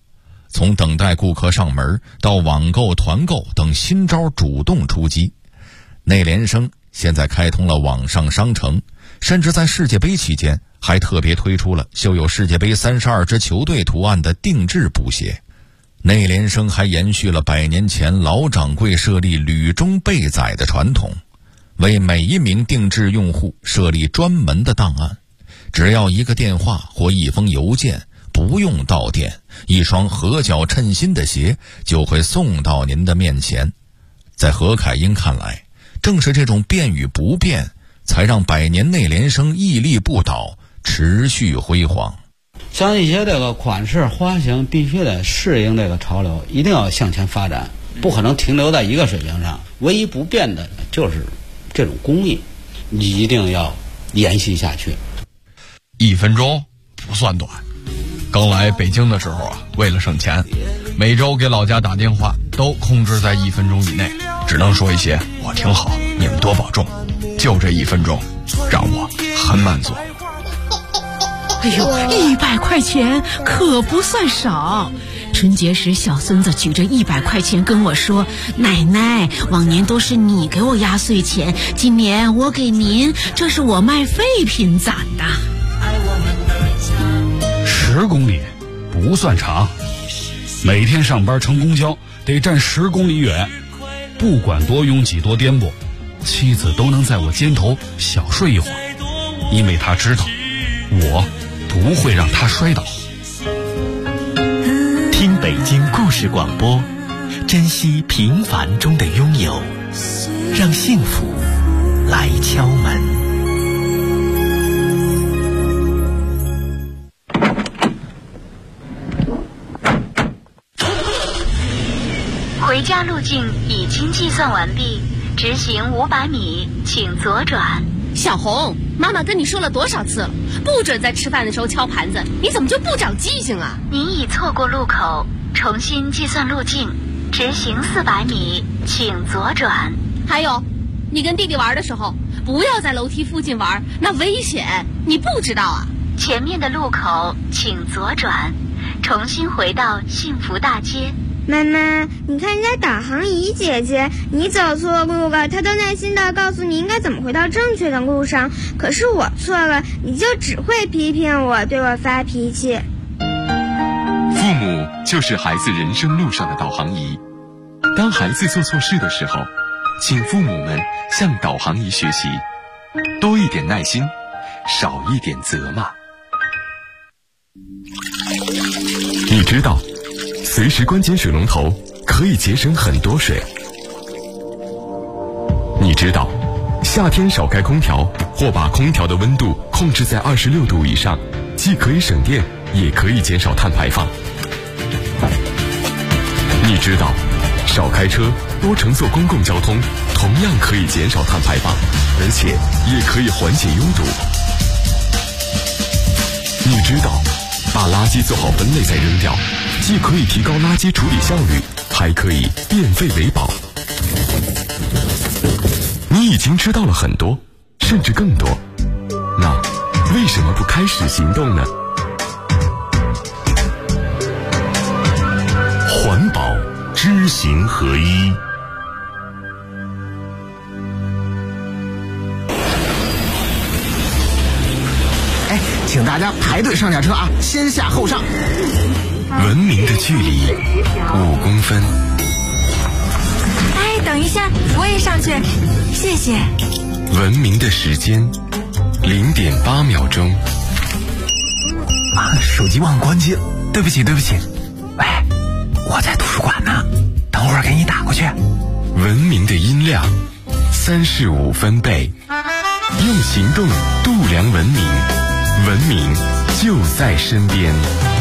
从等待顾客上门到网购、团购等新招主动出击。内联升现在开通了网上商城，甚至在世界杯期间还特别推出了绣有世界杯32支球队图案的定制布鞋。内联升还延续了100年前老掌柜设立履中备载的传统，为每一名定制用户设立专门的档案，只要一个电话或一封邮件，不用到店，一双合脚称心的鞋就会送到您的面前。在何凯英看来，正是这种变与不变，才让100年内联升屹立不倒，持续辉煌。 像一些这个款式花型必须得适应这个潮流，一定要向前发展，不可能停留在一个水平上。唯一不变的就是这种工艺，你一定要延续下去。 1分钟不算短。刚来北京的时候啊，为了省钱，每周给老家打电话都控制在1分钟以内，只能说一些我挺好，你们多保重。就这1分钟，让我很满足。 哎呦，100块钱可不算少。春节时，小孙子举着100块钱跟我说：“奶奶，往年都是你给我压岁钱，今年我给您，这是我卖废品攒的。 ”10公里不算长，每天上班乘公交得站10公里远，不管多拥挤多颠簸，妻子都能在我肩头小睡一会儿，因为她知道我不会让她摔倒。 听北京故事广播，珍惜平凡中的拥有，让幸福来敲门。 回家路径已经计算完毕，直行500米，请左转。 小红，妈妈跟你说了多少次了，不准在吃饭的时候敲盘子，你怎么就不长记性啊？ 您已错过路口，重新计算路径，直行400米，请左转。 还有，你跟弟弟玩的时候，不要在楼梯附近玩，那危险，你不知道啊？ 前面的路口请左转，重新回到幸福大街。 妈妈，你看人家导航仪姐姐，你走错路了，她都耐心地告诉你应该怎么回到正确的路上。可是我错了，你就只会批评我，对我发脾气。 父母就是孩子人生路上的导航仪。当孩子做错事的时候，请父母们向导航仪学习，多一点耐心，少一点责骂。 你知道随时关紧水龙头可以节省很多水。你知道夏天少开空调或把空调的温度控制在26度以上，既可以省电也可以减少碳排放。你知道少开车多乘坐公共交通同样可以减少碳排放，而且也可以缓解拥堵。你知道把垃圾做好分类再扔掉，既可以提高垃圾处理效率，还可以变废为宝。你已经知道了很多，甚至更多，那为什么不开始行动呢？环保知行合一。 请大家排队上下车啊，先下后上。 文明的距离5公分。 哎，等一下，我也上去，谢谢。 文明的时间0.8秒钟。 手机忘关机了，对不起。喂，我在图书馆呢，等会儿给你打过去。 文明的音量35分贝，用行动度量文明，文明就在身边。